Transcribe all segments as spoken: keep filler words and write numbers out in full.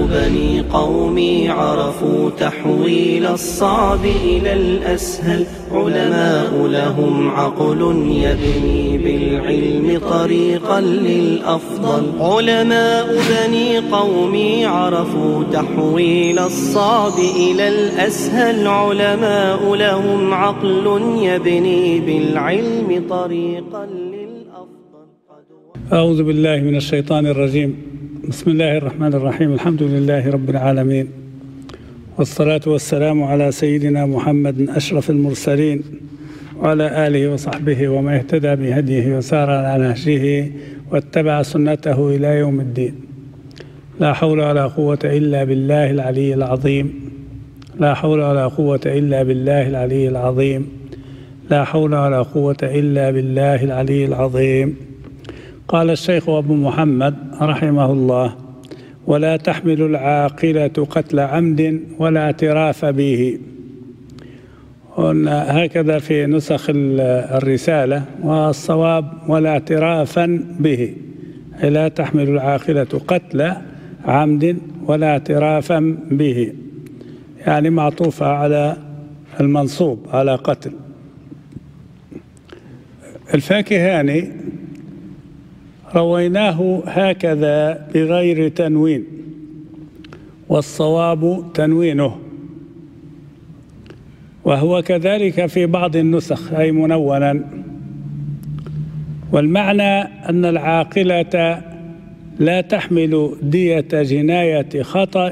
بني قومي عرفوا تحويل الصعب إلى الأسهل، علماء لهم عقل يبني بالعلم طريقا للأفضل. علماء بني قومي عرفوا تحويل الصعب إلى الأسهل، علماء لهم عقل يبني بالعلم طريقا للأفضل. أعوذ بالله من الشيطان الرجيم. بسم الله الرحمن الرحيم. الحمد لله رب العالمين، والصلاة والسلام على سيدنا محمد أشرف المرسلين وعلى آله وصحبه ومن اهتدى بهديه وسار على نهجه واتبع سنته إلى يوم الدين. لا حول ولا قوة إلا بالله العلي العظيم. لا حول ولا قوة إلا بالله العلي العظيم. لا حول ولا قوة إلا بالله العلي العظيم. قال الشيخ أبو محمد رحمه الله: ولا تحمل العاقلة قتل عمد ولا اعتراف به. هكذا في نسخ الرسالة، والصواب ولا اعترافا به، لا تحمل العاقلة قتل عمد ولا اعترافا به، يعني معطوفة على المنصوب على قتل. الفاكهاني رويناه هكذا بغير تنوين، والصواب تنوينه، وهو كذلك في بعض النسخ أي منونا. والمعنى أن العاقلة لا تحمل دية جناية خطأ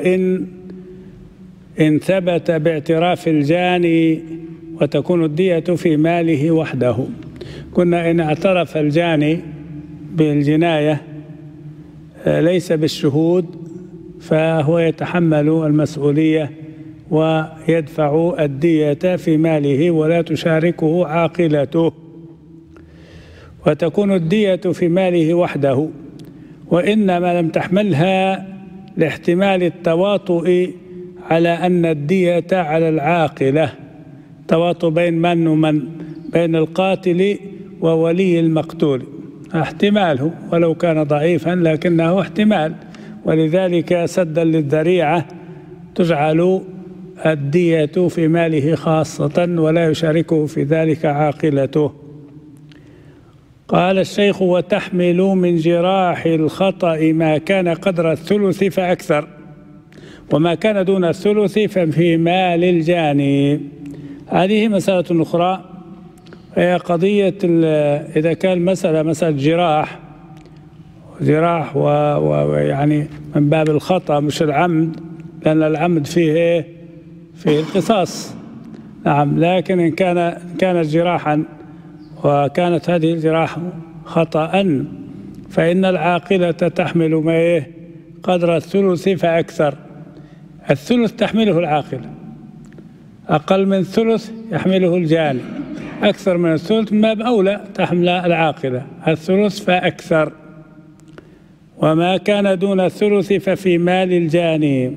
إن ثبت باعتراف الجاني، وتكون الدية في ماله وحده. كنا إن اعترف الجاني بالجناية ليس بالشهود، فهو يتحمل المسؤولية ويدفع الدية في ماله ولا تشاركه عاقلته، وتكون الدية في ماله وحده. وإنما لم تحملها لاحتمال التواطؤ على أن الدية على العاقلة، تواطؤ بين من ومن، بين القاتل وولي المقتول، احتماله ولو كان ضعيفا لكنه احتمال، ولذلك سدا للذريعة تجعل الدية في ماله خاصة ولا يشاركه في ذلك عاقلته. قال الشيخ: وتحمل من جراح الخطأ ما كان قدر الثلث فأكثر، وما كان دون الثلث ففي مال الجاني. هذه مسألة أخرى، هي قضية إذا كان مسألة مسألة جراح جراح ويعني من باب الخطأ مش العمد، لأن العمد فيه فيه القصاص، نعم. لكن إن كان كانت جراحا وكانت هذه الجراح خطأ، فإن العاقلة تحمل ما إيه قدر الثلث فأكثر. الثلث تحمله العاقلة، أقل من الثلث يحمله الجاني، أكثر من الثلث من باب أولى تحمل العاقلة الثلث فأكثر. وما كان دون الثلث ففي مال الجاني.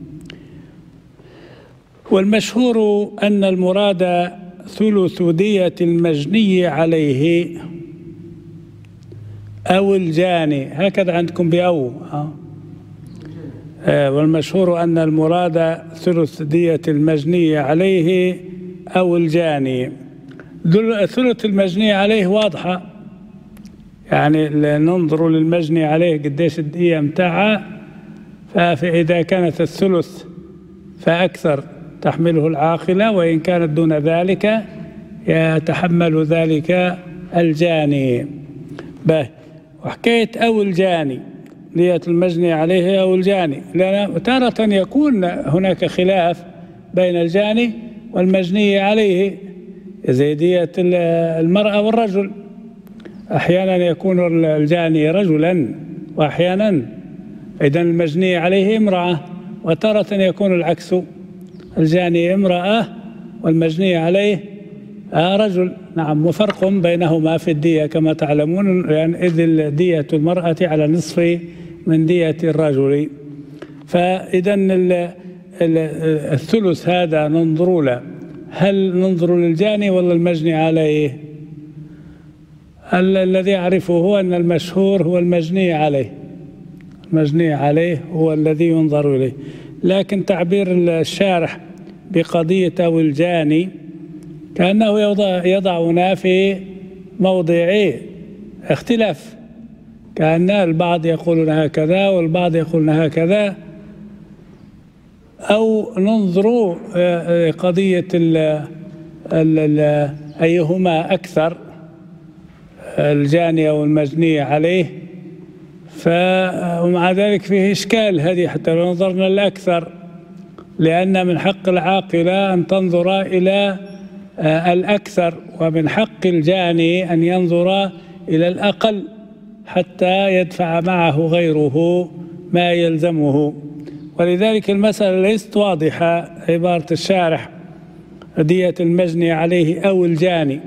والمشهور أن المراد ثلث دية المجني عليه أو الجاني، هكذا عندكم بأو آه. والمشهور أن المراد ثلث دية المجني عليه أو الجاني. ثلث المجني عليه واضحة، يعني ننظر للمجني عليه قديش الدية متاعها، فإذا كانت الثلث فأكثر تحمله العاقلة، وإن كانت دون ذلك يتحمل ذلك الجاني. به وحكاية أو الجاني، دية المجني عليه أو الجاني، لأن تارة يكون هناك خلاف بين الجاني والمجني عليه، زي دية المرأة والرجل، أحيانا يكون الجاني رجلا وأحيانا إذن المجني عليه امرأة، وتارة يكون العكس، الجاني امرأة والمجني عليه رجل، نعم. وفرق بينهما في الدية كما تعلمون، يعني إذ دية المرأة على نصف من دية الرجل. فإذا الثلث هذا ننظر له، هل ننظر للجاني ولا المجني عليه؟ الذي أعرفه هو أن المشهور هو المجني عليه، المجني عليه هو الذي ينظر إليه. لكن تعبير الشارح بقضية أو الجاني كأنه يضع يضعنا في موضع اختلاف، كأن البعض يقولون هكذا والبعض يقولون هكذا، أو ننظر قضية ال ال ال أيهما أكثر، الجاني أو المجني عليه. ومع ذلك فيه إشكال هذه حتى لو نظرنا الأكثر، لأن من حق العاقلة أن تنظر إلى الأكثر، ومن حق الجاني أن ينظر إلى الأقل حتى يدفع معه غيره ما يلزمه. ولذلك المسألة ليست واضحة. عبارة الشارح دية المجني عليه أو الجاني،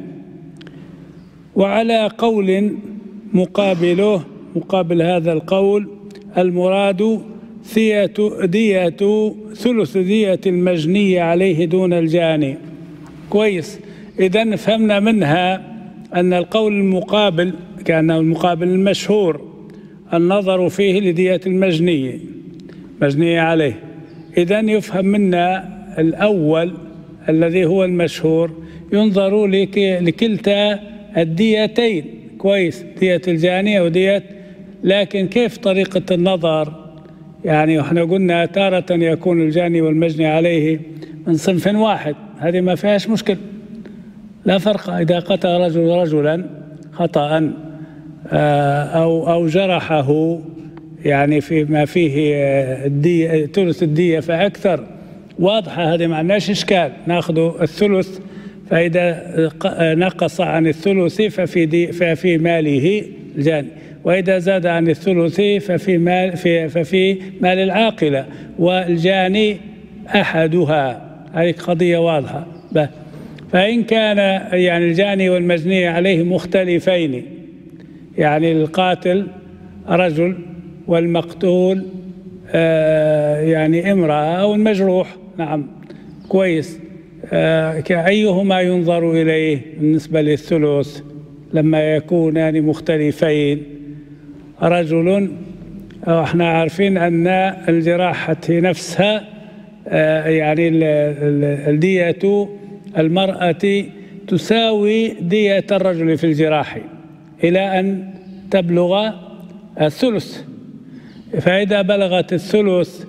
وعلى قول مقابله مقابل هذا القول المراد دية دية ثلث دية المجني عليه دون الجاني. كويس، إذن فهمنا منها أن القول المقابل كأنه المقابل المشهور النظر فيه لدية المجني مجني عليه. إذن يفهم منا الأول الذي هو المشهور ينظر لكلتا الديتين. كويس، دية الجاني ودية، لكن كيف طريقة النظر؟ يعني احنا قلنا تارة يكون الجاني والمجني عليه من صنف واحد، هذه ما فيهاش مشكل، لا فرق. إذا قتل رجل رجلا خطأ أو أو جرحه يعني فيما فيه الدية ثلث الدية فأكثر، واضحة هذه، ما عندناش إشكال، ناخذ الثلث. فإذا نقص عن الثلث ففي دي ففي ماله الجاني، وإذا زاد عن الثلث ففي مال في ففي مال العاقلة، والجاني أحدها. هذه قضية واضحة. فإن كان يعني الجاني والمجني عليه مختلفين، يعني القاتل رجل والمقتول آه يعني امرأة أو المجروح، نعم كويس، آه كأيهما ينظر إليه بالنسبة للثلث لما يكونان مختلفين؟ رجل، احنا عارفين أن الجراحة نفسها آه يعني الدية المرأة تساوي دية الرجل في الجراح إلى أن تبلغ الثلث. فإذا بلغت الثلث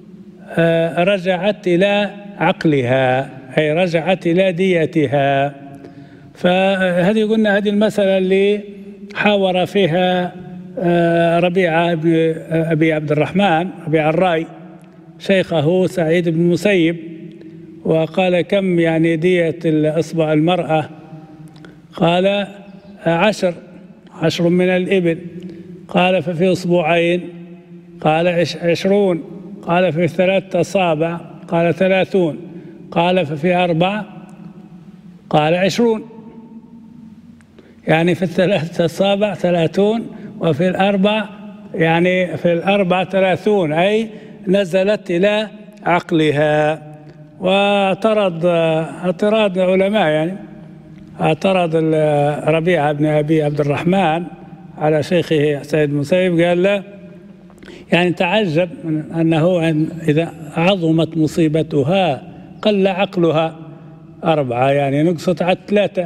رجعت إلى عقلها، أي رجعت إلى ديتها. فهذه قلنا هذه المسألة اللي حاور فيها ربيعة بن أبي عبد الرحمن ربيع الرأي شيخه سعيد بن المسيب، وقال كم يعني دية إصبع المرأة؟ قال عشر عشر من الإبل. قال ففي أصبعين؟ قال عشرون. قال في ثلاثة أصابع؟ قال ثلاثون. قال ففي أربع؟ قال عشرون. يعني في الثلاثة أصابع ثلاثون، وفي الأربع يعني في الأربع ثلاثون، أي نزلت إلى عقلها. واعترض اعتراض العلماء، يعني اعترض ربيعة بن أبي عبد الرحمن على شيخه سيد المسيب، قال له يعني تعجب من أنه إذا عظمت مصيبتها قل عقلها أربعة، يعني نقصت على ثلاثة.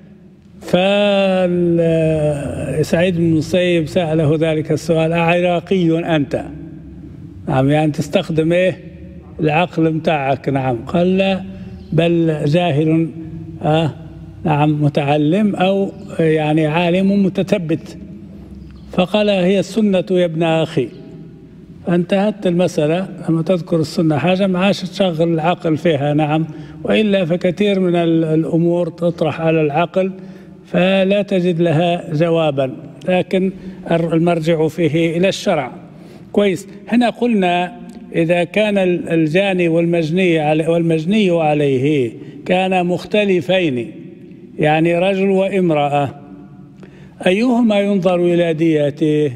فسعيد بن المسيب سأله ذلك السؤال: أعراقي أنت؟ نعم، يعني تستخدم إيه العقل متاعك؟ نعم. قال لا، بل جاهل آه نعم متعلم، أو يعني عالم متثبت. فقال هي السنة يا ابن أخي. فانتهت المسألة. لما تذكر السنة حاجة ما عادش تشغل العقل فيها، نعم، وإلا فكثير من الأمور تطرح على العقل فلا تجد لها جوابا، لكن المرجع فيه إلى الشرع. كويس. هنا قلنا إذا كان الجاني والمجني والمجني عليه كان مختلفين، يعني رجل وامرأة، أيهما ينظر إلى ديته؟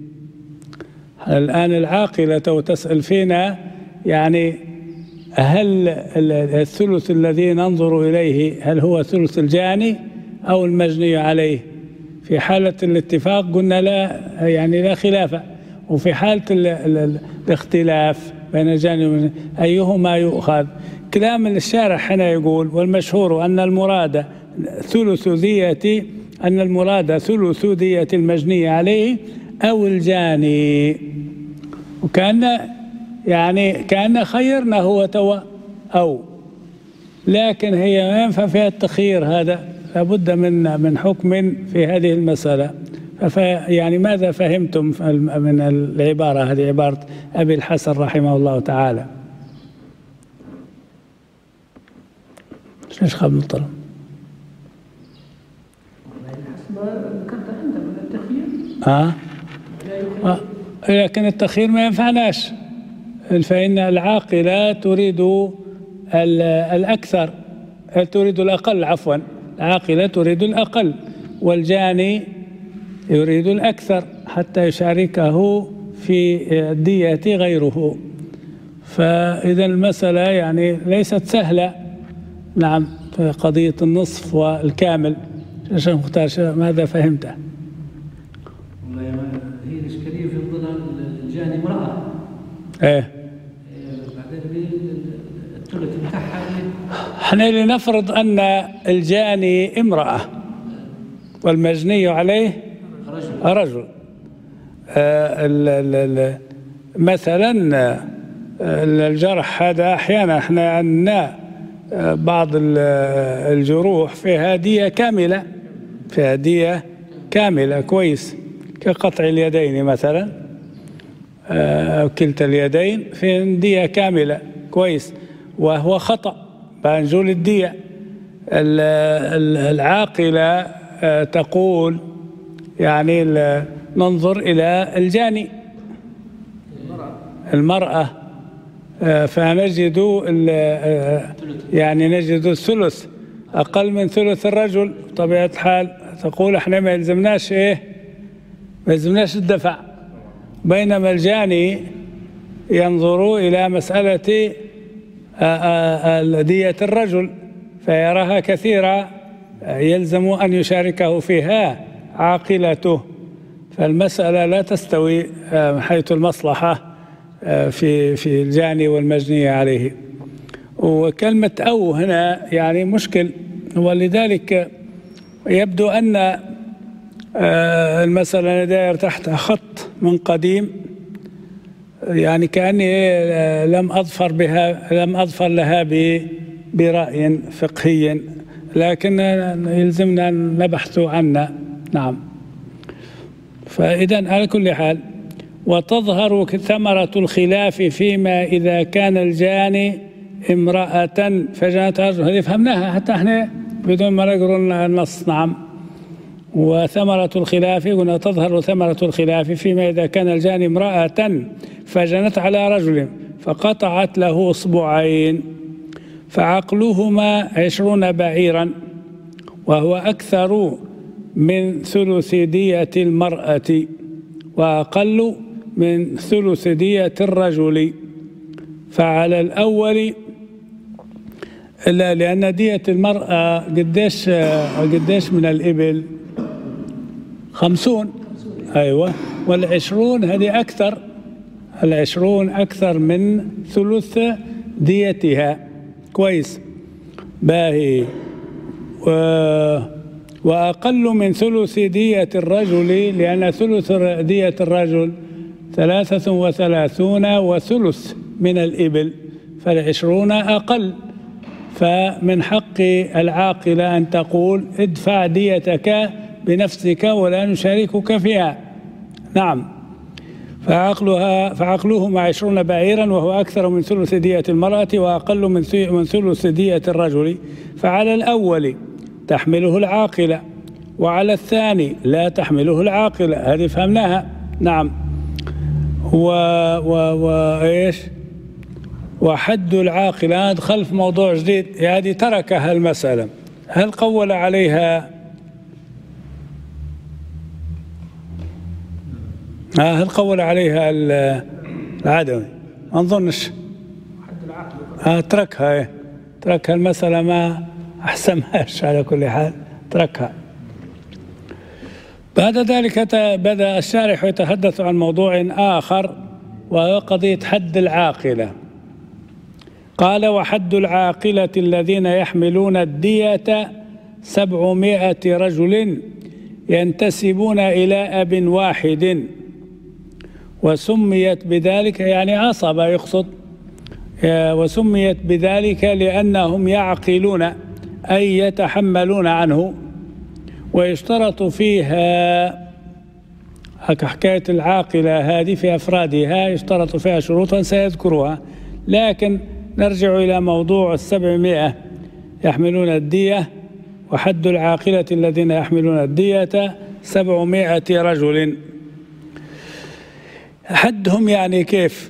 الآن العاقلة تسأل فينا، يعني هل الثلث الذي ننظر إليه هل هو ثلث الجاني أو المجني عليه؟ في حالة الاتفاق قلنا لا، يعني لا خلاف. وفي حالة ال ال الاختلاف بين الجاني أيهما يؤخذ؟ كلام الشارح هنا يقول: والمشهور أن المراد ثلث دية أن المراد ثلث دية المجني عليه أو الجاني. وكأن يعني كأن خيرنا هو توا أو، لكن هي ما ينفع فيها التخيير، هذا لابد من من حكم في هذه المسألة. يعني ماذا فهمتم من العبارة هذه، عبارة أبي الحسن رحمه الله تعالى؟ ايش خاب نطلع؟ ذكرت أنت من التخيير. آه. آه. لكن التخيير ما ينفعناش، فإن العاقلة تريد الأكثر، تريد الأقل، عفوا العاقلة تريد الأقل، والجاني يريد الأكثر حتى يشاركه في الدية غيره. فإذا المسألة يعني ليست سهلة. نعم، في قضية النصف والكامل. شيخ مختار ماذا فهمته؟ والله هي الإشكالية في ظل الجاني امرأة. إيه. بعدين الثلث بتاعها. احنا لنفرض أن الجاني امرأة والمجني عليه رجل, رجل. آه ال ال مثلا الجرح هذا أحيانا احنا عندنا بعض الجروح فيها دية كاملة، فيها دية كاملة كويس، كقطع اليدين مثلا، أو كلتا اليدين في دية كاملة كويس، وهو خطأ بنزول الدية. العاقلة تقول يعني ننظر إلى الجاني المرأة، فنجد يعني نجد الثلث أقل من ثلث الرجل بطبيعة الحال. تقول احنا ما يلزمناش ايه، ما يلزمناش الدفع، بينما الجاني ينظر إلى مسألة دية الرجل فيراها كثيرة، يلزم أن يشاركه فيها عاقلته. فالمسألة لا تستوي حيث المصلحة في في الجاني والمجني عليه. وكلمة أو هنا يعني مشكل، ولذلك يبدو أن المسألة داير تحت خط من قديم، يعني كأني لم أظفر بها لم أظفر لها برأي فقهي، لكن يلزمنا أن نبحث عنها. نعم. فإذا على كل حال، وتظهر ثمرة الخلاف فيما إذا كان الجاني امرأة فجنت رجل. هذه فهمناها حتى احنا بدون ما نقرأ النص. نعم. وثمرة الخلاف هنا تظهر ثمرة الخلاف فيما إذا كان الجاني امرأة فجنت على رجل فقطعت له إصبعين فعقلهما عشرون بعيرا وهو أكثر من ثلث دية المرأة وأقل من ثلث دية الرجل. فعلى الأول لا، لأن دية المرأة قديش قديش من الإبل؟ خمسون. أيوة. والعشرون هذه أكثر، العشرون أكثر من ثلث ديتها. كويس. باهي. و وأقل من ثلث دية الرجل، لأن ثلث دية الرجل ثلاثة وثلاثون وثلث من الإبل، فالعشرون أقل. فمن حق العاقلة أن تقول ادفع ديتك بنفسك ولا نشاركك فيها. نعم. فعقلها فعقلهما عشرون بعيرا وهو أكثر من ثلث دية المرأة وأقل من ثلث دية الرجل. فعلى الأول تحمله العاقلة وعلى الثاني لا تحمله العاقلة. هذه فهمناها. نعم. و و وإيش وحد العاقلة دخل في موضوع جديد، هذه تركها المسألة. هل قول عليها آه هل قول عليها العدوي؟ ما نظنش. آه تركها إيه؟ تركها المسألة، ما أحسمهاش على كل حال، تركها. بعد ذلك بدأ الشارح يتحدث عن موضوع آخر وهو قضية حد العاقلة. قال: وحد العاقلة الذين يحملون الدية سبعمائة رجل ينتسبون إلى أب واحد، وسميت بذلك يعني عصبة يقصد، وسميت بذلك لأنهم يعقلون أي يتحملون عنه. ويشترط فيها حكاية العاقلة هذه في أفرادها يشترط فيها شروطا سيذكرها، لكن نرجع إلى موضوع السبعمائة يحملون الدية. وحد العاقلة الذين يحملون الدية سبعمائة رجل. حدهم يعني كيف؟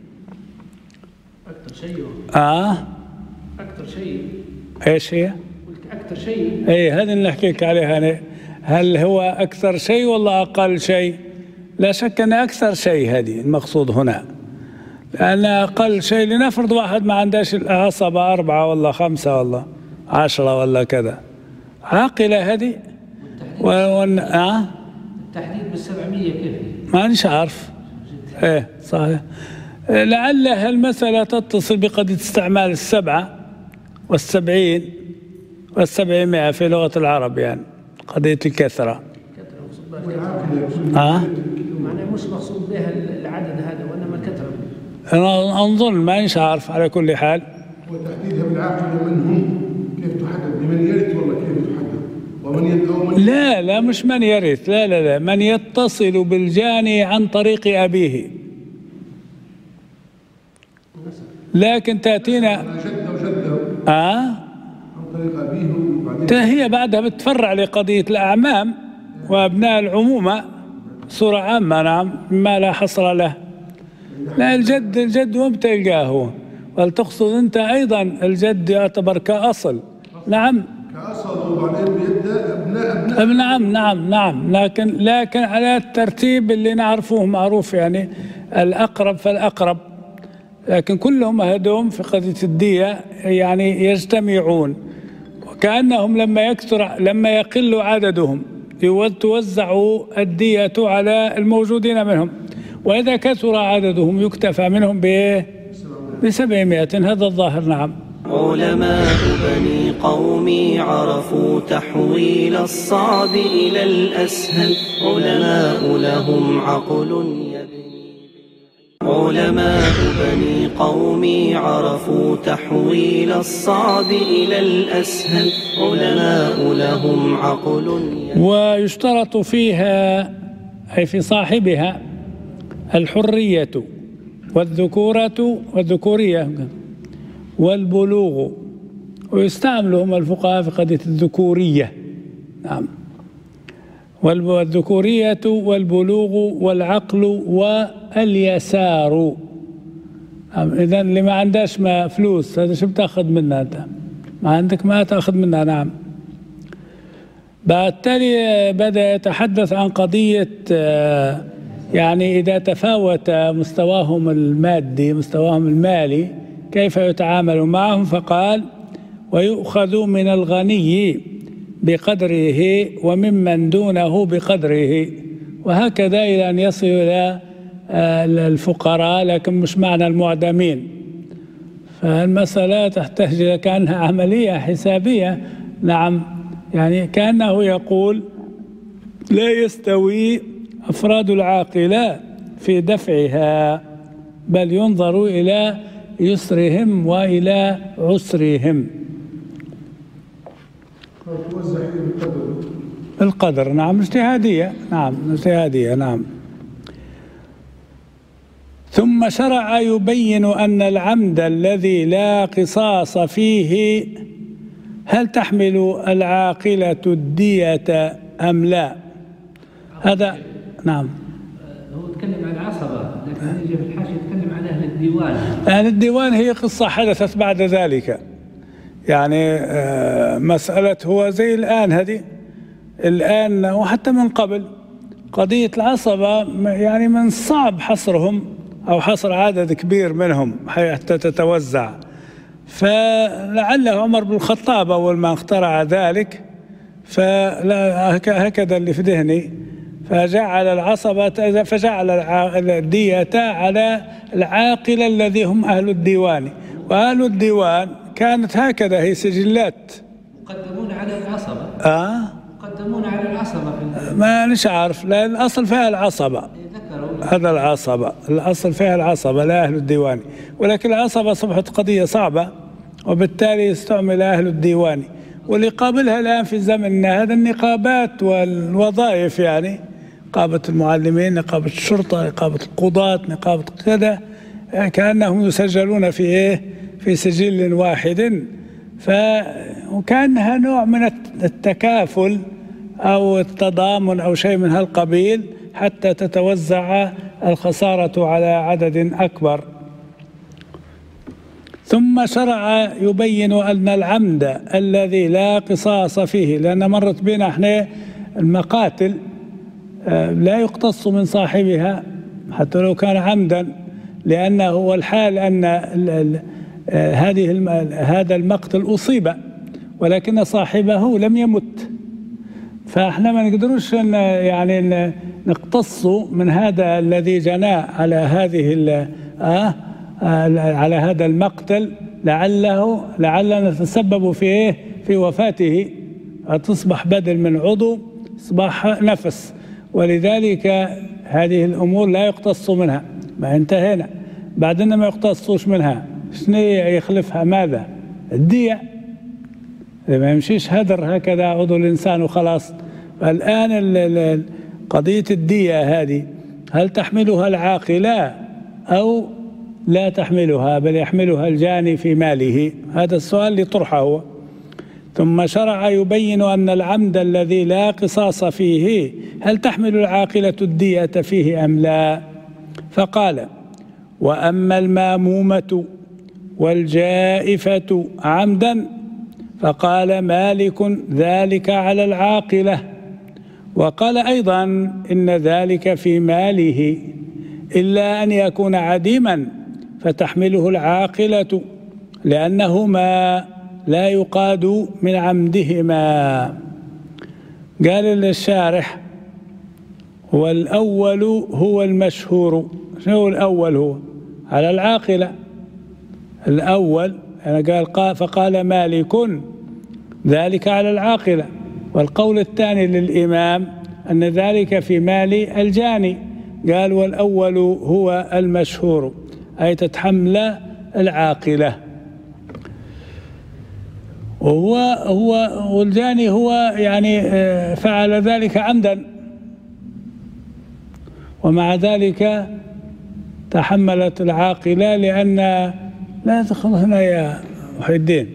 أكثر شيء آه أكثر شيء إيش هي؟ قلت أكثر شيء. أي هذا اللي نحكيك عليه أنا. هل هو أكثر شيء ولا أقل شيء؟ لا شك أن أكثر شيء هذه المقصود هنا، لأن أقل شيء لنفرض واحد ما عندهاش العصبة أربعة ولا خمسة ولا عشرة ولا كذا، عاقلة هذه. و... آه؟ التحديد بالسبعمية كيف؟ مانيش عارف. إيه صحيح. لعل المسألة تتصل بقضية استعمال السبعة والسبعين والسبعمائة في لغة العرب، يعني قضية الكثرة. آه؟ معناه مش مقصود بها العدد هذا وإنما الكثرة. أنا أظن مانيش عارف على كل حال. وتحديدها بالعاقلة من هم كيف تحدد؟ بمن يرث ولا كيف تحدد؟ ومن يد أو من لا لا مش من يرث، لا لا لا من يتصل بالجاني عن طريق أبيه. لكن تأتينا جده وجده آه عن طريق أبيه وبعدين هي بعدها بتفرع لقضية الأعمام وأبناء العمومة صورة عامة. نعم ما لا حصر له. لا الجد الجد وين بتلقاه؟ بل تقصد أنت أيضا الجد يعتبر كأصل. نعم كأصل وبعدين بيد أبناء أبناء. نعم نعم نعم لكن لكن على الترتيب اللي نعرفوه معروف، يعني الأقرب فالأقرب، لكن كلهم هدوم في قضية الدية يعني يجتمعون، وكأنهم لما يكثر لما يقل عددهم توزع الدية على الموجودين منهم، وإذا كثر عددهم يكتفى منهم بسبعمائة. هذا الظاهر. نعم. علماء بني قومي عرفوا تحويل الصعب إلى الأسهل، علماء لهم عقل يبني. علماء بني قومي عرفوا تحويل الصعب إلى الأسهل، علماء لهم عقل يبني. ويشترط فيها أي في صاحبها الحرية والذكورة والذكورية والبلوغ، ويستعملهم الفقهاء في قضية الذكورية. نعم. والذكورية والبلوغ والعقل واليسار. نعم. إذن اللي ما عندهاش ما فلوس هذا شو بتاخذ منها أنت؟ ما عندك ما تأخذ منها. نعم. بالتالي بدأ يتحدث عن قضية يعني إذا تفاوت مستواهم المادي مستواهم المالي كيف يتعامل معهم، فقال: ويؤخذ من الغني بقدره وممن دونه بقدره، وهكذا إلى أن يصل إلى الفقراء، لكن مش معنى المعدمين. فالمسألة تحتاج إلى كأنها عملية حسابية. نعم. يعني كأنه يقول لا يستوي أفراد العاقلة في دفعها، بل ينظر إلى يسرهم وإلى عسرهم. توزع بالقدر. القدر. نعم. اجتهادية. نعم اجتهادية. نعم. ثم شرع يبين أن العمد الذي لا قصاص فيه هل تحمل العاقلة الدية أم لا؟ هذا. نعم. هو تكلم عن العصبة، لكن يجي في الحاشية يتكلم عن أهل الديوان. أهل الديوان هي قصة حدثت بعد ذلك، يعني مسألة هو زي الآن هذه الآن وحتى من قبل قضية العصبة، يعني من صعب حصرهم أو حصر عدد كبير منهم حتى تتوزع. فلعل عمر بن الخطاب أول ما اخترع ذلك، فهكذا اللي في ذهني فجعل العصبة فجعل الدية على العاقلة الذي هم أهل الديوان، وأهل الديوان كانت هكذا، هي سجلات مقدمون على العصبة. آه مقدمون على العصبة في ما نش عارف، لأن الأصل فيها العصبة، هذا العصبة الأصل فيها العصبة لا أهل الديوان، ولكن العصبة أصبحت قضية صعبة وبالتالي استعمل أهل الديوان. واللي قابلها الآن في زمننا هذا النقابات والوظائف، يعني نقابة المعلمين، نقابة الشرطة، نقابة القضاة، نقابة كذا، كأنهم يسجلون في إيه في سجل واحد، ف وكأنها نوع من التكافل أو التضامن أو شيء من هالقبيل حتى تتوزع الخسارة على عدد أكبر. ثم شرع يبين أن العمد الذي لا قصاص فيه، لأن مرت بنا احنا المقاتل لا يقتص من صاحبها حتى لو كان عمدا، لأنه هو الحال أن هذه هذا المقتل أصيب ولكن صاحبه لم يمت، فاحنا ما نقدروش يعني نقتص من هذا الذي جنى على هذه آه على هذا المقتل، لعله لعلنا نتسبب في ايه في وفاته، تصبح بدل من عضو اصبح نفس، ولذلك هذه الامور لا يقتص منها. ما انتهينا بعدين ما يقتصوش منها، شنو يخلفها؟ ماذا؟ الدية. ما يمشيش هدر هكذا عضو الانسان وخلاص. الان قضية الدية هذه هل تحملها العاقلة أو لا تحملها، بل يحملها الجاني في ماله؟ هذا السؤال اللي طرحه هو. ثم شرع يبين أن العمد الذي لا قصاص فيه هل تحمل العاقلة الدية فيه أم لا؟ فقال: وأما المامومة والجائفة عمدا فقال مالك ذلك على العاقلة، وقال أيضا إن ذلك في ماله إلا أن يكون عديما فتحمله العاقلة لأنهما لا يقاد من عمدهما. قال الشارح: والأول هو المشهور. شنو الأول؟ هو على العاقلة الأول، أنا قال فقال مالك ذلك على العاقلة، والقول الثاني للإمام أن ذلك في مال الجاني، قال والأول هو المشهور أي تتحمل العاقلة. وهو هو والجاني هو يعني فعل ذلك عمدا، ومع ذلك تحملت العاقلة، لأن لا تدخل هنا يا محي الدين،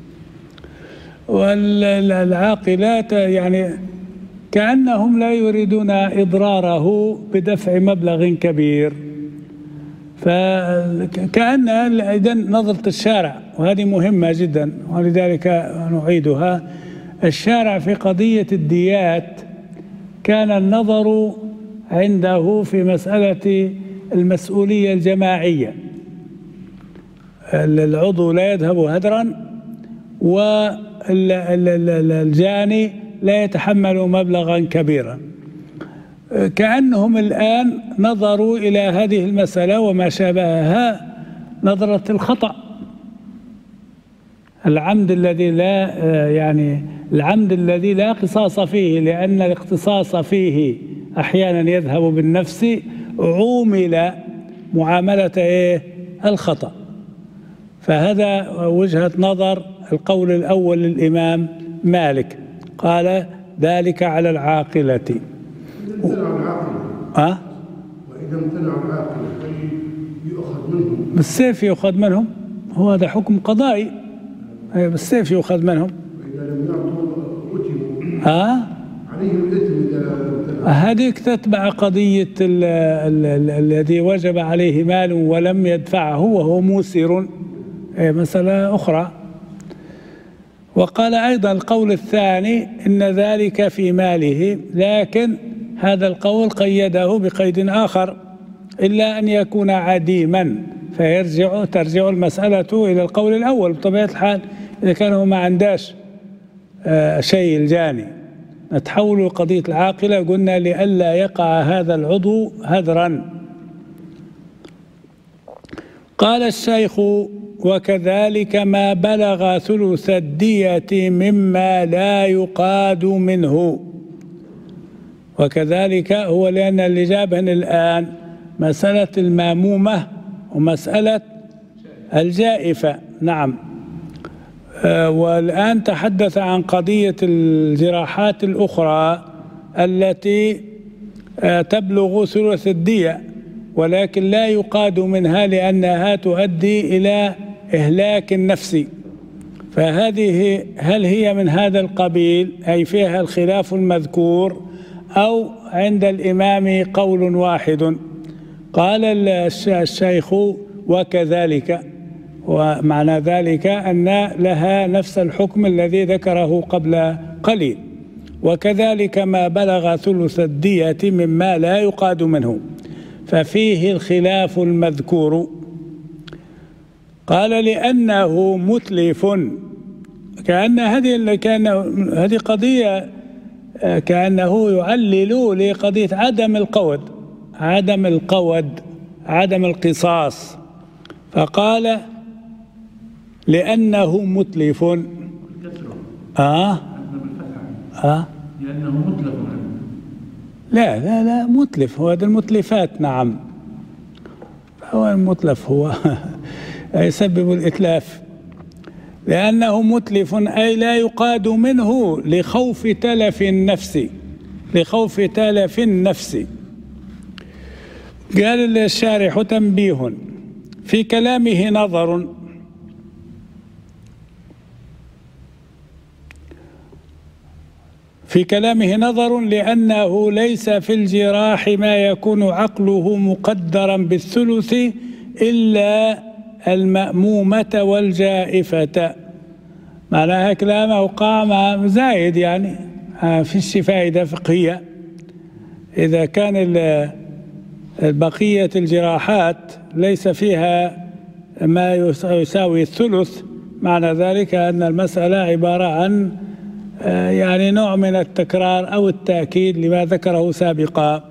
والعاقلات يعني كأنهم لا يريدون إضراره بدفع مبلغ كبير، فكأن إذن نظرة الشارع، وهذه مهمة جدا ولذلك نعيدها. الشارع في قضية الديات كان النظر عنده في مسألة المسؤولية الجماعية، العضو لا يذهب هدرا والجاني لا يتحمل مبلغا كبيرا. كأنهم الآن نظروا إلى هذه المسألة وما شابهها نظرة الخطأ، العمد الذي لا يعني العمد الذي لا قصاص فيه، لأن الاقتصاص فيه أحيانا يذهب بالنفس، عومل معاملة إيه؟ الخطأ. فهذا وجهة نظر القول الأول للإمام مالك، قال ذلك على العاقلة. أه؟ وإذا امتنعوا العاقلة يؤخذ منهم بالسيف، يؤخذ منهم، هو هذا حكم قضائي، بالسيف يؤخذ منهم. وإذا لم يعطوا أتموا أه؟ عليهم الإثم إذا هذيك تتبع قضية الذي وجب عليه مال ولم يدفعه وهو موسر، مسألة أخرى. وقال أيضا القول الثاني إن ذلك في ماله، لكن هذا القول قيده بقيد آخر، إلا أن يكون عديما، فيرجع ترجع المسألة إلى القول الأول بطبيعة الحال، إذا كان هو ما عنداش آه شيء الجاني، نتحول لقضية العاقلة، قلنا لئلا يقع هذا العضو هدرا. قال الشيخ: وكذلك ما بلغ ثلث الدية مما لا يقاد منه. وكذلك هو لأن اللي جابهن الآن مسألة المامومة ومسألة الجائفة. نعم. آه والآن تحدث عن قضية الجراحات الأخرى التي آه تبلغ ثلث الدية ولكن لا يقاد منها لأنها تؤدي إلى إهلاك النفس، فهذه هل هي من هذا القبيل أي فيها الخلاف المذكور أو عند الإمام قول واحد؟ قال الشيخ: وكذلك، ومعنى ذلك أن لها نفس الحكم الذي ذكره قبل قليل. وكذلك ما بلغ ثلث الدية مما لا يقاد منه ففيه الخلاف المذكور. قال: لأنه متلف، كأن هذه كأن هذه قضية كأنه يعلل لقضية عدم القود عدم القود عدم القصاص، فقال: لأنه متلف. آه آه لأنه متلف. لا لا لا متلف، هو هذا المتلفات. نعم، هو المتلف هو يسبب الإتلاف. لأنه متلف أي لا يقاد منه لخوف تلف النفس لخوف تلف النفس. قال الشارح: تنبيه، في كلامه نظر، في كلامه نظر لأنه ليس في الجراح ما يكون عقله مقدرا بالثلث إلا المأمومة والجائفة. معناها كلامه قام زايد، يعني فيش فائدة فقهية. إذا كان بقية الجراحات ليس فيها ما يساوي الثلث، معنى ذلك أن المسألة عبارة عن يعني نوع من التكرار أو التأكيد لما ذكره سابقا.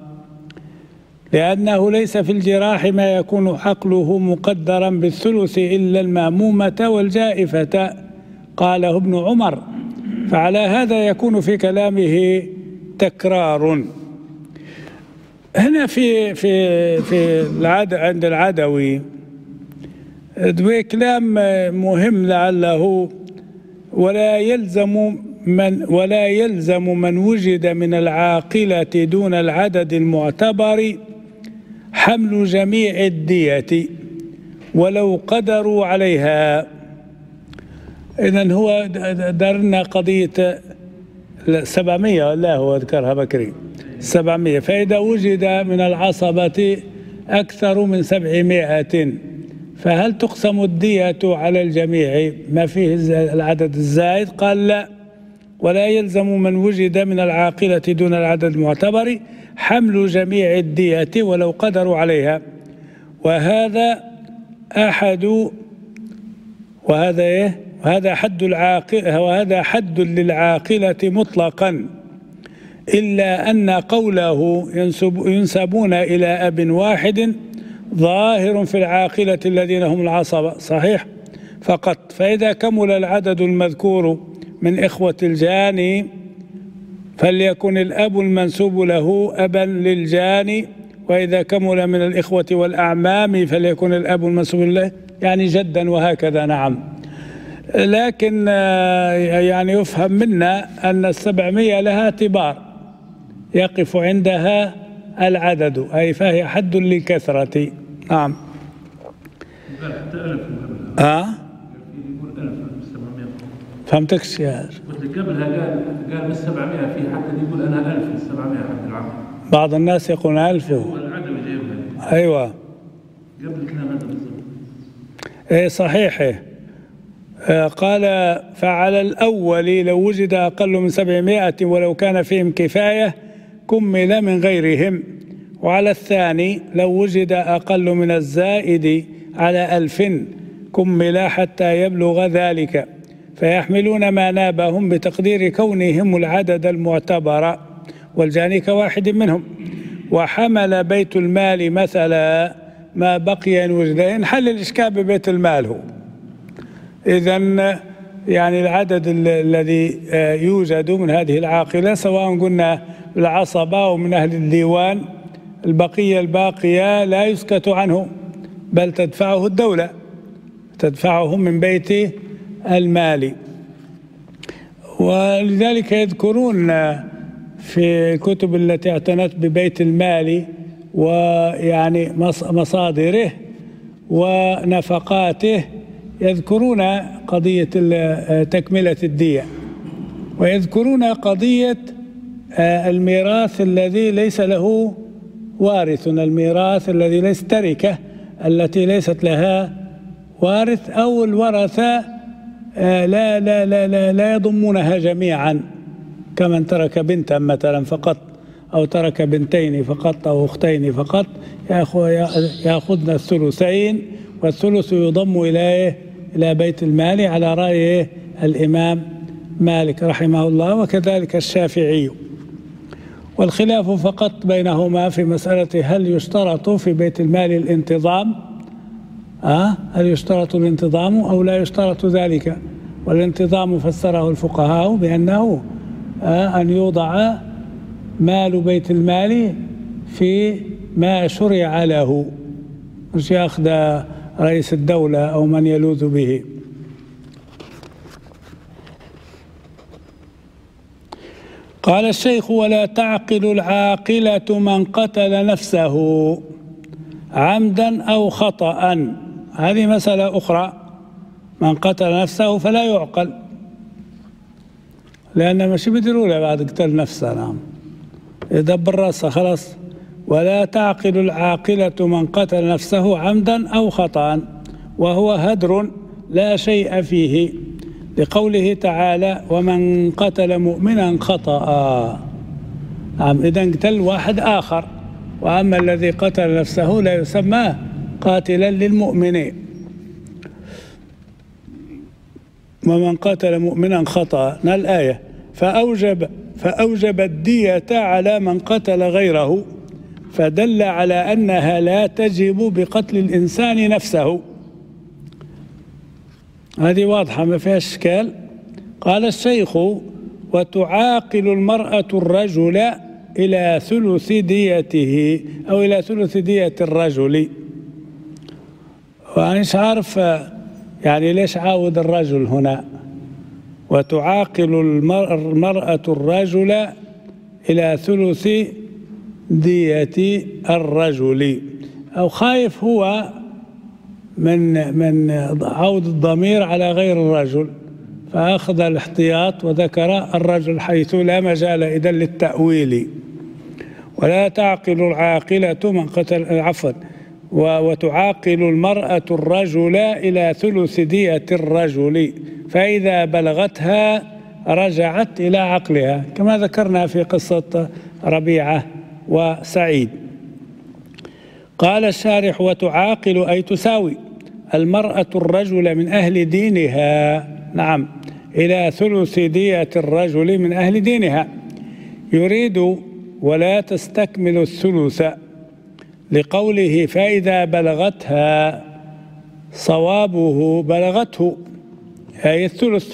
لأنه ليس في الجراح ما يكون عقله مقدرا بالثلث إلا المأمومة والجائفة، قاله ابن عمر، فعلى هذا يكون في كلامه تكرار. هنا في في في العد عند العدوي دوي كلام مهم لعله: ولا يلزم من ولا يلزم من وجد من العاقلة دون العدد المعتبر حمل جميع الدية ولو قدروا عليها. إذن هو درنا قضية سبعمية، لا هو ذكرها بكري سبعمية، فإذا وجد من العصبة أكثر من سبعمائة فهل تقسم الدية على الجميع ما فيه العدد الزائد؟ قال: لا، ولا يلزم من وجد من العاقلة دون العدد المعتبر حمل جميع الدية ولو قدروا عليها. وهذا أحد وهذا إيه؟ وهذا حد العاقلة وهذا حد للعاقلة مطلقا، إلا أن قوله ينسب ينسبون إلى أب واحد ظاهر في العاقلة الذين هم العصبة صحيح فقط. فإذا كمل العدد المذكور من إخوة الجاني فليكن الأب المنسوب له أبا للجاني، وإذا كمل من الإخوة والأعمام فليكن الأب المنسوب له يعني جدا، وهكذا. نعم، لكن يعني يفهم منا أن السبعمية لها اعتبار يقف عندها العدد، أي فهي حد للكثرة. نعم. آه فهمتكش يا قلت قبلها قال قال بالسبعمائة في حتى يقول أنا ألف السبعمائة حد العقل. بعض الناس يقول ألف هو العدد جايبها. أيوة قبل الكلام هذا بالضبط. إيه صحيح. إيه آه قال: فعلى الأول لو وجد أقل من سبعمائة ولو كان فيهم كفاية كمل من غيرهم، وعلى الثاني لو وجد أقل من الزائد على ألف كمل حتى يبلغ ذلك، فيحملون ما نابهم بتقدير كونهم العدد المعتبر والجاني كواحد منهم. وحمل بيت المال مثلا ما بقي إن وجد، نحل الإشكال ببيت المال هو إذن يعني العدد الذي يوجد من هذه العاقلة سواء قلنا العصبة أو من أهل الديوان، البقية الباقية لا يسكت عنه بل تدفعه الدولة، تدفعه من بيت المال. ولذلك يذكرون في الكتب التي اعتنت ببيت المال ويعني مصادره ونفقاته يذكرون قضية تكملة الدية، ويذكرون قضية الميراث الذي ليس له وارث، الميراث الذي ليس تركة التي ليست لها وارث، أو الورثة لا لا لا لا, لا يضمونها جميعا كمن ترك بنتا مثلا فقط، أو ترك بنتين فقط أو أختين فقط، يأخذن الثلثين والثلث يضم إليه إلى بيت المال على رأي الإمام مالك رحمه الله وكذلك الشافعي. والخلاف فقط بينهما في مسألة هل يشترط في بيت المال الانتظام، أه؟ هل يشترط الانتظام أو لا يشترط ذلك؟ والانتظام فسره الفقهاء بأنه أه أن يوضع مال بيت المال في ما شرع له، مش يأخذ رئيس الدولة أو من يلوذ به. قال الشيخ: ولا تعقل العاقلة من قتل نفسه عمدا أو خطأ. هذه مسألة أخرى، من قتل نفسه فلا يعقل، لأن مش بيديروا له بعد قتل نفسه، نعم يدبر راسه خلاص. ولا تعقل العاقلة من قتل نفسه عمدا أو خطأ وهو هدر لا شيء فيه، لقوله تعالى: ومن قتل مؤمنا خطأ. نعم إذن قتل واحد آخر، وأما الذي قتل نفسه لا يسمى قاتلا للمؤمنين. ومن قتل مؤمنا خطأ الآية: فأوجب فأوجب الدية على من قتل غيره، فدل على أنها لا تجب بقتل الإنسان نفسه. هذه واضحة ما فيها إشكال. قال الشيخ: وتعاقل المرأة الرجل إلى ثلث ديته أو إلى ثلث دية الرجل. وأنا مش عارف يعني ليش عاود الرجل هنا. وتعاقل المرأة الرجل إلى ثلث دية الرجل، أو خايف هو من من عود الضمير على غير الرجل، فأخذ الاحتياط وذكر الرجل حيث لا مجال إذن للتأويل. ولا تعقل العاقلة من قتل عفوا وتعاقل المرأة الرجل إلى ثلث دية الرجل، فإذا بلغتها رجعت إلى عقلها، كما ذكرنا في قصة ربيعة وسعيد. قال الشارح: وتعاقل أي تساوي المرأة الرجل من أهل دينها، نعم، إلى ثلث دية الرجل من أهل دينها. يريد ولا تستكمل الثلث، لقوله: فإذا بلغتها، صوابه بلغته أي الثلث.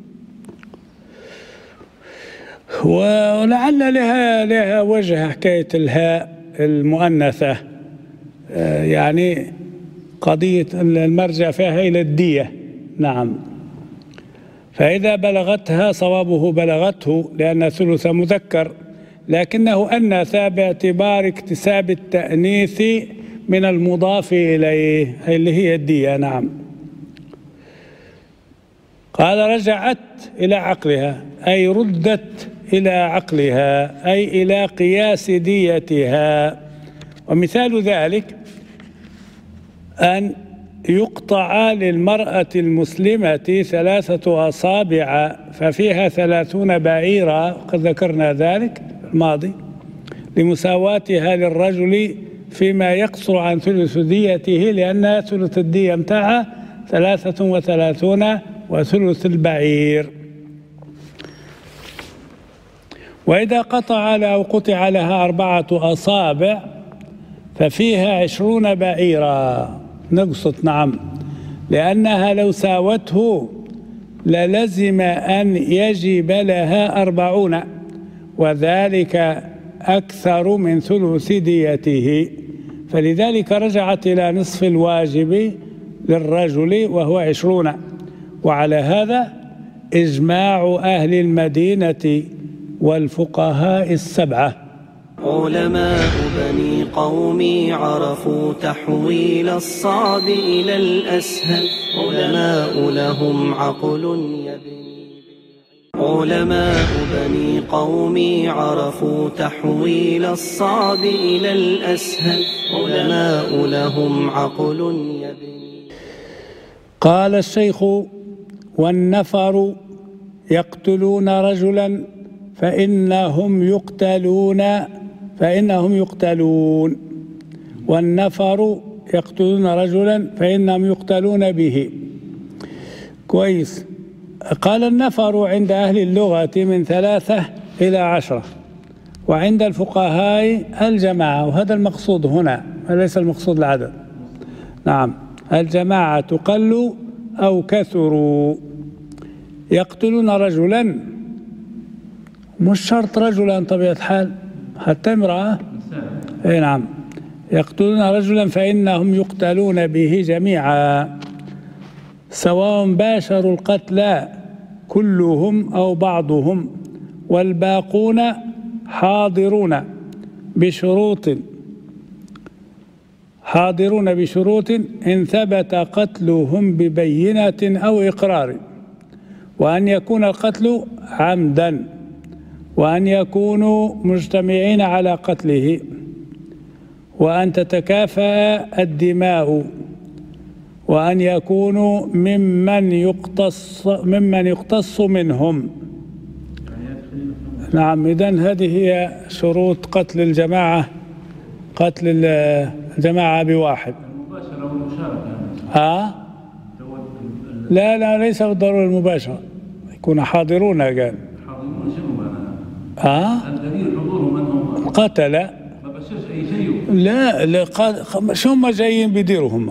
ولعل لها لها وجه حكاية الهاء المؤنثة، يعني قضية المرجع فيها إلى الدية، نعم. فإذا بلغتها صوابه بلغته، لأن الثلث مذكر، لكنه أنث باعتبار اكتساب التأنيث من المضاف إليه اللي هي الدية، نعم. قال: رجعت إلى عقلها أي ردت إلى عقلها، أي إلى قياس ديتها. ومثال ذلك أن يقطع للمرأة المسلمة ثلاثة أصابع ففيها ثلاثون بعيرا، قد ذكرنا ذلك الماضي، لمساواتها للرجل فيما يقصر عن ثلث ديته، لأن ثلث الدية متاعها ثلاثة وثلاثون وثلث البعير. وإذا قطع لها أو قطع لها أربعة أصابع ففيها عشرون بعيرا نقصت، نعم، لأنها لو ساوته للزم أن يجب لها أربعون، وذلك أكثر من ثلث ديته، فلذلك رجعت إلى نصف الواجب للرجل وهو عشرون. وعلى هذا إجماع أهل المدينة والفقهاء السبعة. علماء بني قومي عرفوا تحويل الصعب إلى الأسهل، علماء لهم عقل يبني. علماء بني قومي عرفوا تحويل الصعب إلى الأسهل، علماء لهم عقل يبني. قال الشيخ: والنفر يقتلون رجلا فإنهم يقتلون فإنهم يقتلون والنفر يقتلون رجلا فإنهم يقتلون به. كويس. قال النفر عند أهل اللغة من ثلاثة إلى عشرة، وعند الفقهاء الجماعة، وهذا المقصود هنا وليس المقصود العدد. نعم، الجماعة قلوا أو كثروا. يقتلون رجلا، مش شرط رجلا طبيعة الحال، حتى امرأة. اي نعم، يقتلون رجلا فإنهم يقتلون به جميعا، سواء باشروا القتل كلهم أو بعضهم، والباقون حاضرون بشروط حاضرون بشروط إن ثبت قتلهم ببينة أو إقرار، وأن يكون القتل عمدا، وأن يكونوا مجتمعين على قتله، وأن تتكافأ الدماء، وأن يكونوا ممن يقتص ممن يقتص منهم. نعم، إذن هذه هي شروط قتل الجماعة، قتل الجماعة بواحد. المباشرة والمشاركة. ها؟ لا لا، ليس بالضرورة المباشرة، يكونوا حاضرون. قال حاضرون شنو معناها؟ ها؟ الدليل حضورهم من هم؟ قتل. ما بشرش أي شيء. لا لا، شو هم جايين بيديروا هم؟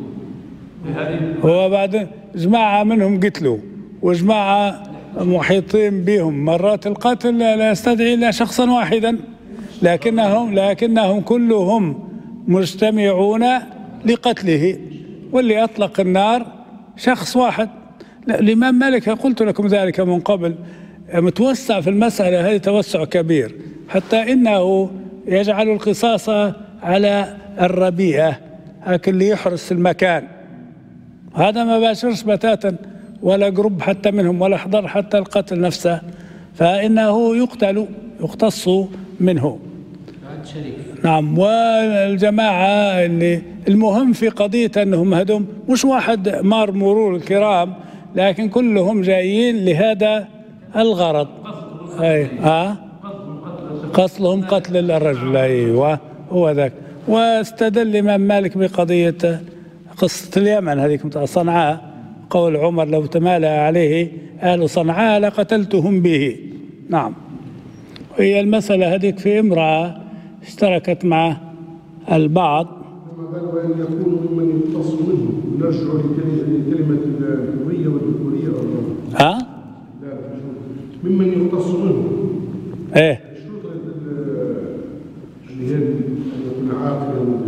هو بعد جماعة منهم قتلوا وجماعة محيطين بهم. مرات القتل لا يستدعي إلا شخصا واحدا، لكنهم لكنهم كلهم مجتمعون لقتله، واللي أطلق النار شخص واحد. الإمام مالك قلت لكم ذلك من قبل، متوسع في المسألة هذه توسع كبير، حتى إنه يجعل القصاص على الربيئة، هاك اللي يحرس المكان، هذا ما باشرش بتاتا ولا قرب حتى منهم ولا حضر حتى القتل نفسه، فإنه يقتل يقتص منه. نعم. والجماعة اللي المهم في قضية أنهم هدم مش واحد مار مرور الكرام، لكن كلهم جايين لهذا الغرض. أي ها قتلهم قتل الرجل. أيوة هو ذاك. واستدل الإمام مالك بقضية قصة اليمن هذيك متاع صنعاء، قول عمر: لو تمالى عليه أهل صنعاء لقتلتهم به. نعم. هي المسألة هذيك في امرأة اشتركت مع البعض. كما قال: وأن يكونوا ممن يقتص منه، نرجع لكلمة الحرية والذكورية. ها؟ لا، ممن يقتص منه. ايه؟ الشروط اللي هي أن يكون عاقلا.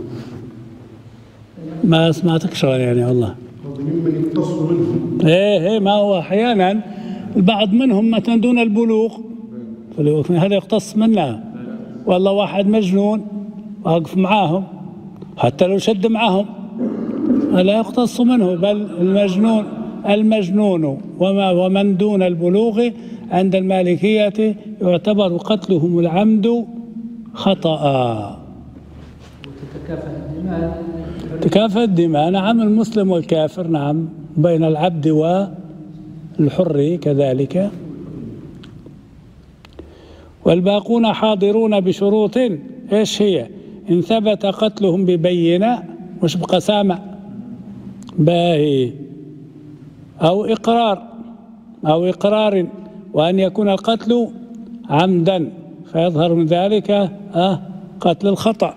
ما سمعتك شغل يعني والله. ممن يقتص منه. ايه ايه، ما هو احيانا البعض منهم مثلا دون البلوغ، هذا يقتص منها. والله واحد مجنون واقف معاهم، حتى لو شد معاهم لا يقتص منه، بل المجنون المجنون وما ومن دون البلوغ عند المالكية يعتبر قتلهم العمد خطأ. وتتكافأ الدماء. تكافأ الدماء، نعم، المسلم والكافر، نعم، بين العبد والحر كذلك. والباقون حاضرون بشروط، ايش هي؟ إن ثبت قتلهم ببينة، مش بقسامة. باهي. أو إقرار أو إقرار، وأن يكون القتل عمدا فيظهر من ذلك آه قتل الخطأ.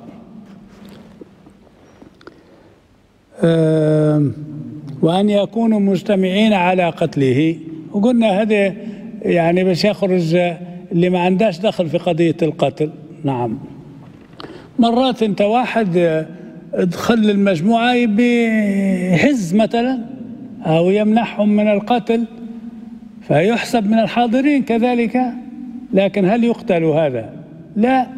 آه وأن يكونوا مجتمعين على قتله، وقلنا هذا يعني باش يخرج اللي ما عندهاش دخل في قضية القتل. نعم. مرات انت واحد ادخل المجموعة بحز مثلا أو يمنحهم من القتل فيحسب من الحاضرين كذلك، لكن هل يقتل هذا؟ لا.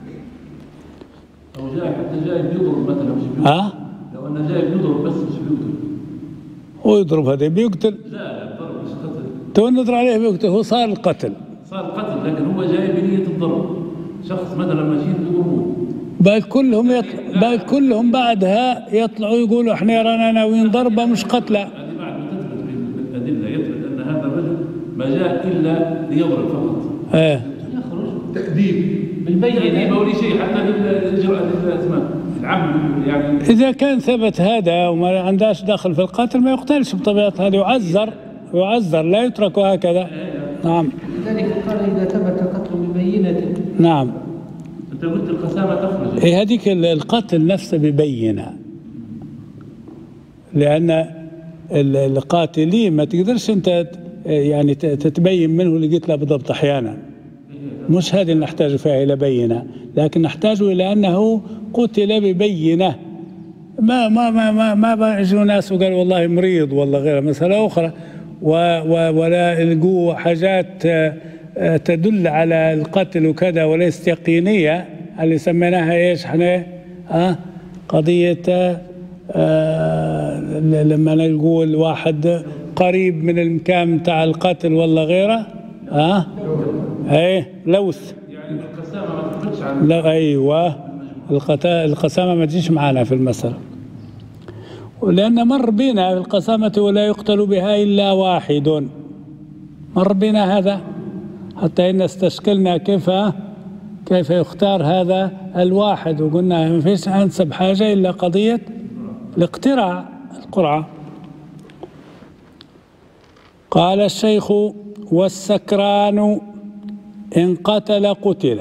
لو جاي حتى جاي بيضرب مثلا مش بيقتل. ها؟ لو أنه جاي بيضرب بس مش بيقتل. هو يضرب هذا بيقتل؟ لا لا الضرب مش قتل. تو نضرب عليه بيقتل، هو صار القتل. صار القتل لكن هو جاي بنية الضرب. شخص مثلا ماشيين بيضربوه. بقى كلهم يطلع بقى كلهم بعدها يطلعوا يقولوا احنا رانا ناويين ضربة مش قتلى. هذه بعد ما تثبت بالأدلة، يثبت أن هذا الرجل ما جاء إلا ليضرب فقط. ايه. يخرج تأديب بالبينة ولا شيء حتى بالإجراء الأزمان العمد يعني. إذا كان ثبت هذا وما عندهاش دخل في القتل ما يقتلش بطبيعة هذا، يعذر يعذر لا يترك هكذا. نعم. لذلك قال إذا ثبت القتل ببينة. نعم. أنت قلت القسامة تخرج. إيه هذيك القتل نفسه ببينة، لأن القاتلين ما تقدرش أنت يعني تتبين منه اللي قلت له بالضبط أحيانا، مش هذه اللي نحتاج فيها إلى بينة، لكن نحتاج إلى أنه قتل ببينة. ما ما ما ما ما بيجوا ناس وقالوا والله مريض والله غيره مسألة أخرى، ولا يلقوا حاجات تدل على القتل وكذا وليست يقينية، اللي سميناها ايش احنا اه قضية آه لما نقول واحد قريب من المكان بتاع القتل ولا غيره اه ايه لوث يعني القسامة ما تخرجش عن. لا ايوه القسامة ما تجيش معنا في المسألة، لأن مر بنا القسامة ولا يقتل بها إلا واحد، مر بنا هذا حتى إن استشكلنا كيف كيف يختار هذا الواحد، وقلنا ما فيش أنسب حاجة إلا قضية الاقتراع القرعة. قال الشيخ والسكران إن قتل قتل.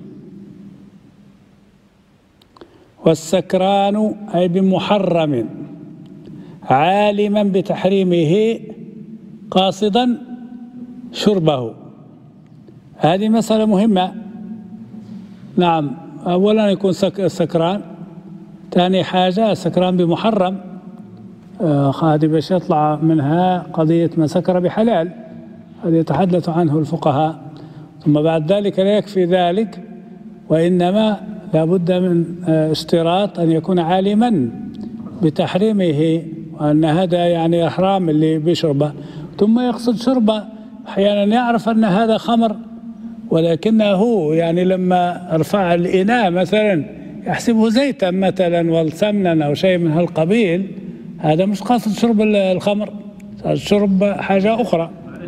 والسكران أي بمحرم عالما بتحريمه قاصدا شربه. هذه مسألة مهمة. نعم. أولا يكون سكران، ثاني حاجة سكران بمحرم، هذه باش يطلع منها قضية ما سكر بحلال، هذا يتحدث عنه الفقهاء. ثم بعد ذلك لا يكفي ذلك، وإنما لابد من اشتراط أن يكون عالما بتحريمه، وأن هذا يعني إحرام اللي بيشربه، ثم يقصد شربه. أحيانا يعرف أن هذا خمر ولكنه يعني لما رفع الإناء مثلا يحسبه زيتا مثلا والسمنا أو شيء من هالقبيل، هذا مش قاصد شرب الخمر، شرب حاجة أخرى.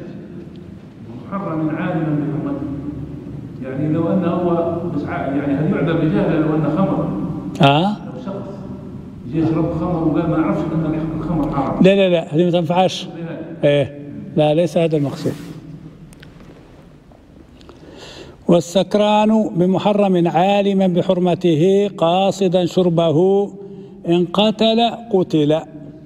محرم عالما بحرمته، يعني لو أنه هو مش يعني هل يعذر بجهله لو أنه خمر؟ آه لو شخص يجي يشرب خمر وقال ما عرفش أن الخمر حرام. لا لا لا هذه ما تنفعش. إيه لا ليس هذا المقصود. والسكران بمحرم عالما بحرمته قاصدا شربه إن قتل قتل.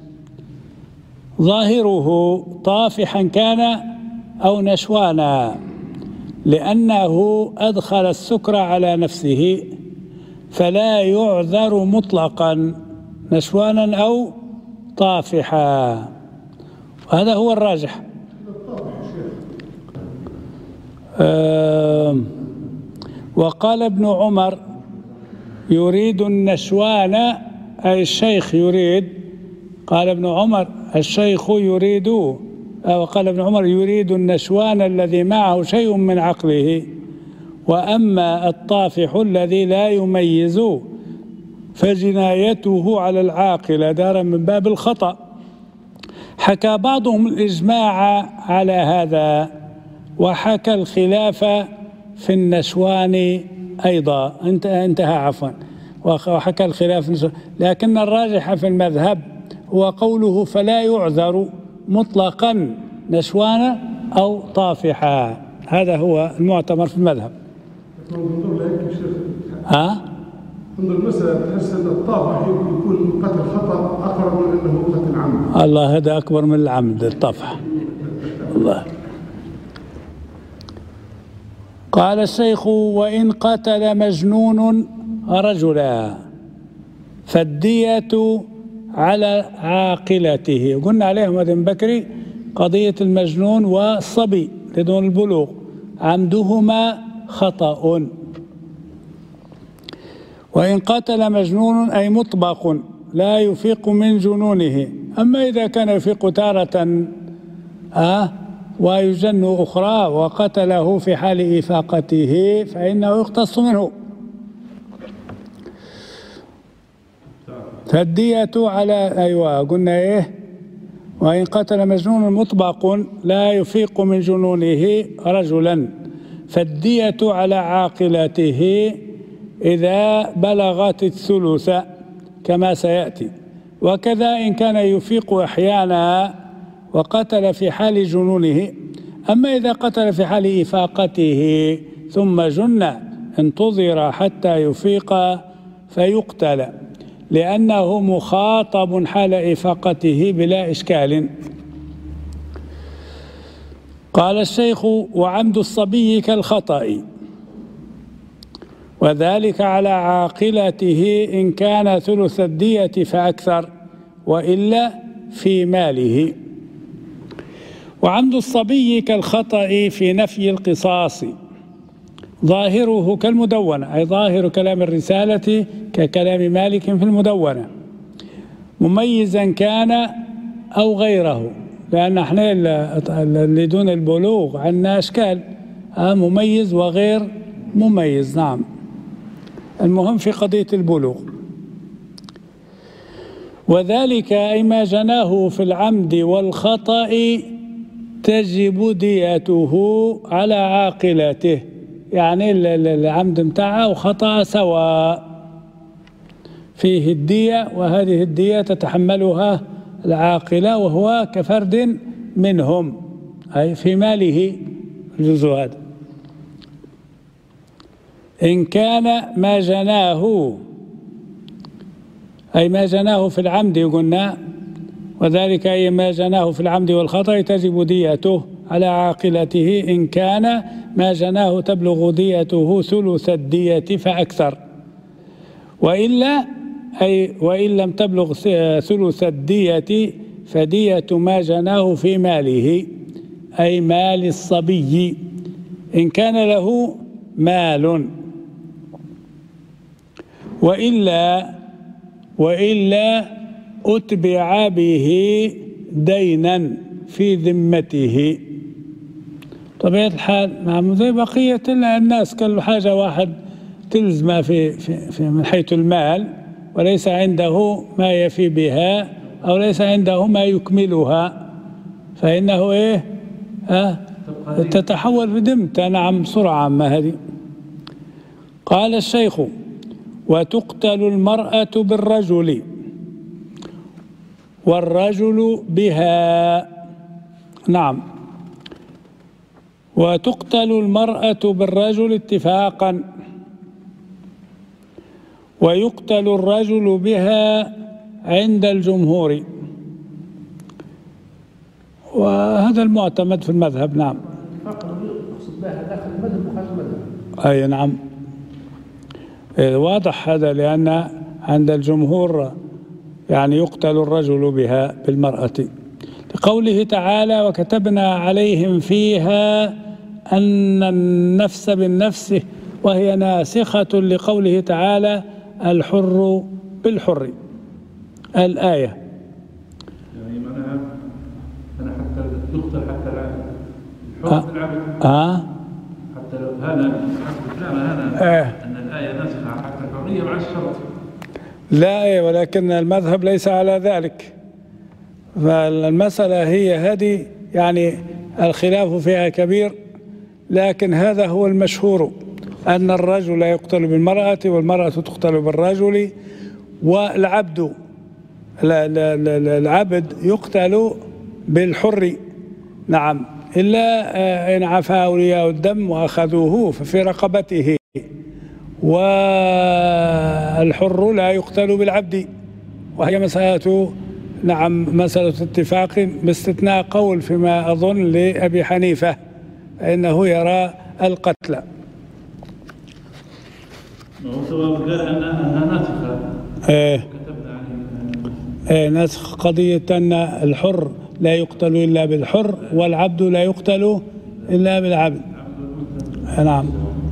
ظاهره طافحا كان أو نشوانا، لأنه أدخل السكر على نفسه فلا يعذر مطلقا نشوانا أو طافحا، وهذا هو الراجح. آه وقال ابن عمر يريد النشوان، أي الشيخ يريد، قال ابن عمر الشيخ يريد، وقال ابن عمر يريد النشوان الذي معه شيء من عقله، وأما الطافح الذي لا يميز فجنايته على العاقل دارا من باب الخطأ. حكى بعضهم الإجماع على هذا، وحكى الخلاف في النشوان أيضا، انتهى عفوا، وحكى الخلاف في النشوان، لكن الراجح في المذهب هو قوله فلا يعذر مطلقا نشوانا أو طافحا. هذا هو المعتبر في المذهب. انظر لهيك يا شيخ. ها؟ انظر المسألة تحس أن الطافح يكون قتل خطأ أقرب من أنه قتل عمد. الله، هذا أكبر من العمد الطفح. الله. قال الشيخ: وإن قتل مجنون رجلا فالدية على عاقلته. قلنا عليهم هذا من بكري قضية المجنون والصبي بدون البلوغ، عمدهما خطأ. وإن قتل مجنون أي مطبق لا يفيق من جنونه. أما إذا كان يفيق تارة آه ويجن أخرى وقتله في حال إفاقته فإنه يقتص منه. فالدية على أيوة قلنا إيه؟ وإن قتل مجنون مطبق لا يفيق من جنونه رجلا فالدية على عاقلته إذا بلغت الثلث كما سيأتي. وكذا إن كان يفيق أحيانا وقتل في حال جنونه. أما إذا قتل في حال إفاقته ثم جن انتظر حتى يفيق فيقتل لأنه مخاطب حال إفاقته بلا إشكال. قال الشيخ: وعمد الصبي كالخطأ وذلك على عاقلته إن كان ثلث الدية فأكثر وإلا في ماله. وعمد الصبي كالخطأ في نفي القصاص ظاهره كالمدونة، أي ظاهر كلام الرسالة ككلام مالك في المدونة، مميزا كان أو غيره، لأن احنا اللي دون البلوغ عندنا أشكال مميز وغير مميز. نعم، المهم في قضية البلوغ. وذلك أي ما جناه في العمد والخطأ تجب ديته على عاقلته، يعني العمد متاعه وخطأ سواء فيه الدية، وهذه الدية تتحملها العاقلة وهو كفرد منهم، أي في ماله الجزء هذا. إن كان ما جناه أي ما جناه في العمد قلنا، وذلك أي ما جناه في العمد والخطأ تجب ديته على عاقلته إن كان ما جناه تبلغ ديته ثلث الدية فأكثر، وإلا أي وإن لم تبلغ ثلث الدية فدية ما جناه في ماله أي مال الصبي إن كان له مال، وإلا وإلا أتبع به دينا في ذمته. طبيعة الحال نعم زي بقية الناس، كل حاجة واحد تلزم في, في, في من حيث المال وليس عنده ما يفي بها أو ليس عنده ما يكملها فإنه إيه أه تتحول في ذمته. نعم بسرعة ما هذه. قال الشيخ: وتقتل المرأة بالرجل والرجل بها. نعم، وتقتل المرأة بالرجل اتفاقا ويقتل الرجل بها عند الجمهور، وهذا المعتمد في المذهب. نعم، يقصد بها داخل المذهب وخارج المذهب. أي نعم، واضح هذا، لأن عند الجمهور يعني يقتل الرجل بها بالمرأة، لقوله تعالى: وكتبنا عليهم فيها أن النفس بالنفس، وهي ناسخة لقوله تعالى: الحر بالحر. الآية يعني معناها أنا حتى يقتل حتى العبد الحر بالعبد آه حتى لو هذا حتى هذا آه. أن الآية ناسخة حتى الحرية مع الشرط. لا، ولكن المذهب ليس على ذلك، فالمسألة هي هذه، يعني الخلاف فيها كبير، لكن هذا هو المشهور، أن الرجل يقتل بالمرأة والمرأة تقتل بالرجل، والعبد العبد يقتل بالحر. نعم، إلا إن عفا أولياء الدم وأخذوه ففي رقبته. والحر لا يقتل بالعبد، وهي مسألة نعم مسألة اتفاق باستثناء قول فيما أظن لأبي حنيفة فإنه يرى القتل. سواء قال أنها ناسخة. إيه إيه نسخ قضية أن الحر لا يقتل إلا بالحر والعبد لا يقتل إلا بالعبد. نعم.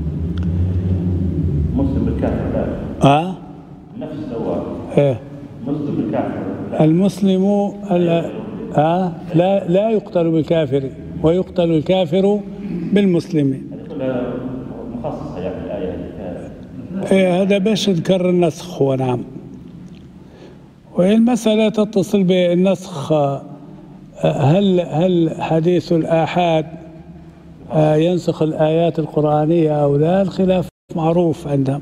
مسلم بالكافر. آه. نفس السواء. إيه. مسلم بالكافر. المسلم آه لا لا يقتل بالكافر ويقتل الكافر بالمسلم. هذه مخصصة يعني الآية. إيه هذا باش ذكر النسخ. ونعم. والمسألة تتصل بالنسخ. هل هل حديث الآحاد ينسخ الآيات القرآنية أو لا؟ الخلاف معروف عندهم،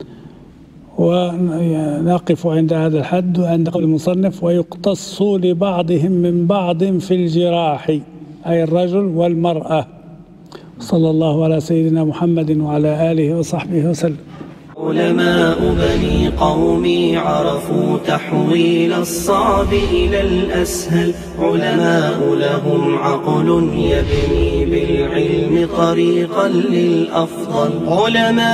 ونقف عند هذا الحد وعند قول المصنف ويقتص لبعضهم من بعض في الجراح، أي الرجل والمرأة. صلى الله على سيدنا محمد وعلى آله وصحبه وسلم. علماء بني قومي عرفوا تحويل الصعب إلى الأسهل. علماء لهم عقل يبني بالعلم طريقا للأفضل. علماء